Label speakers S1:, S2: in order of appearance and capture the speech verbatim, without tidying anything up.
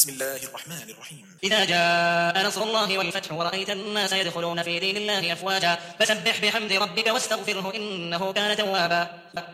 S1: بسم الله الرحمن الرحيم.
S2: إذا جاء نصر الله والفتح ورأيت الناس يدخلون في دين الله أفواجا فسبح بحمد ربك واستغفره إنه كان توابا.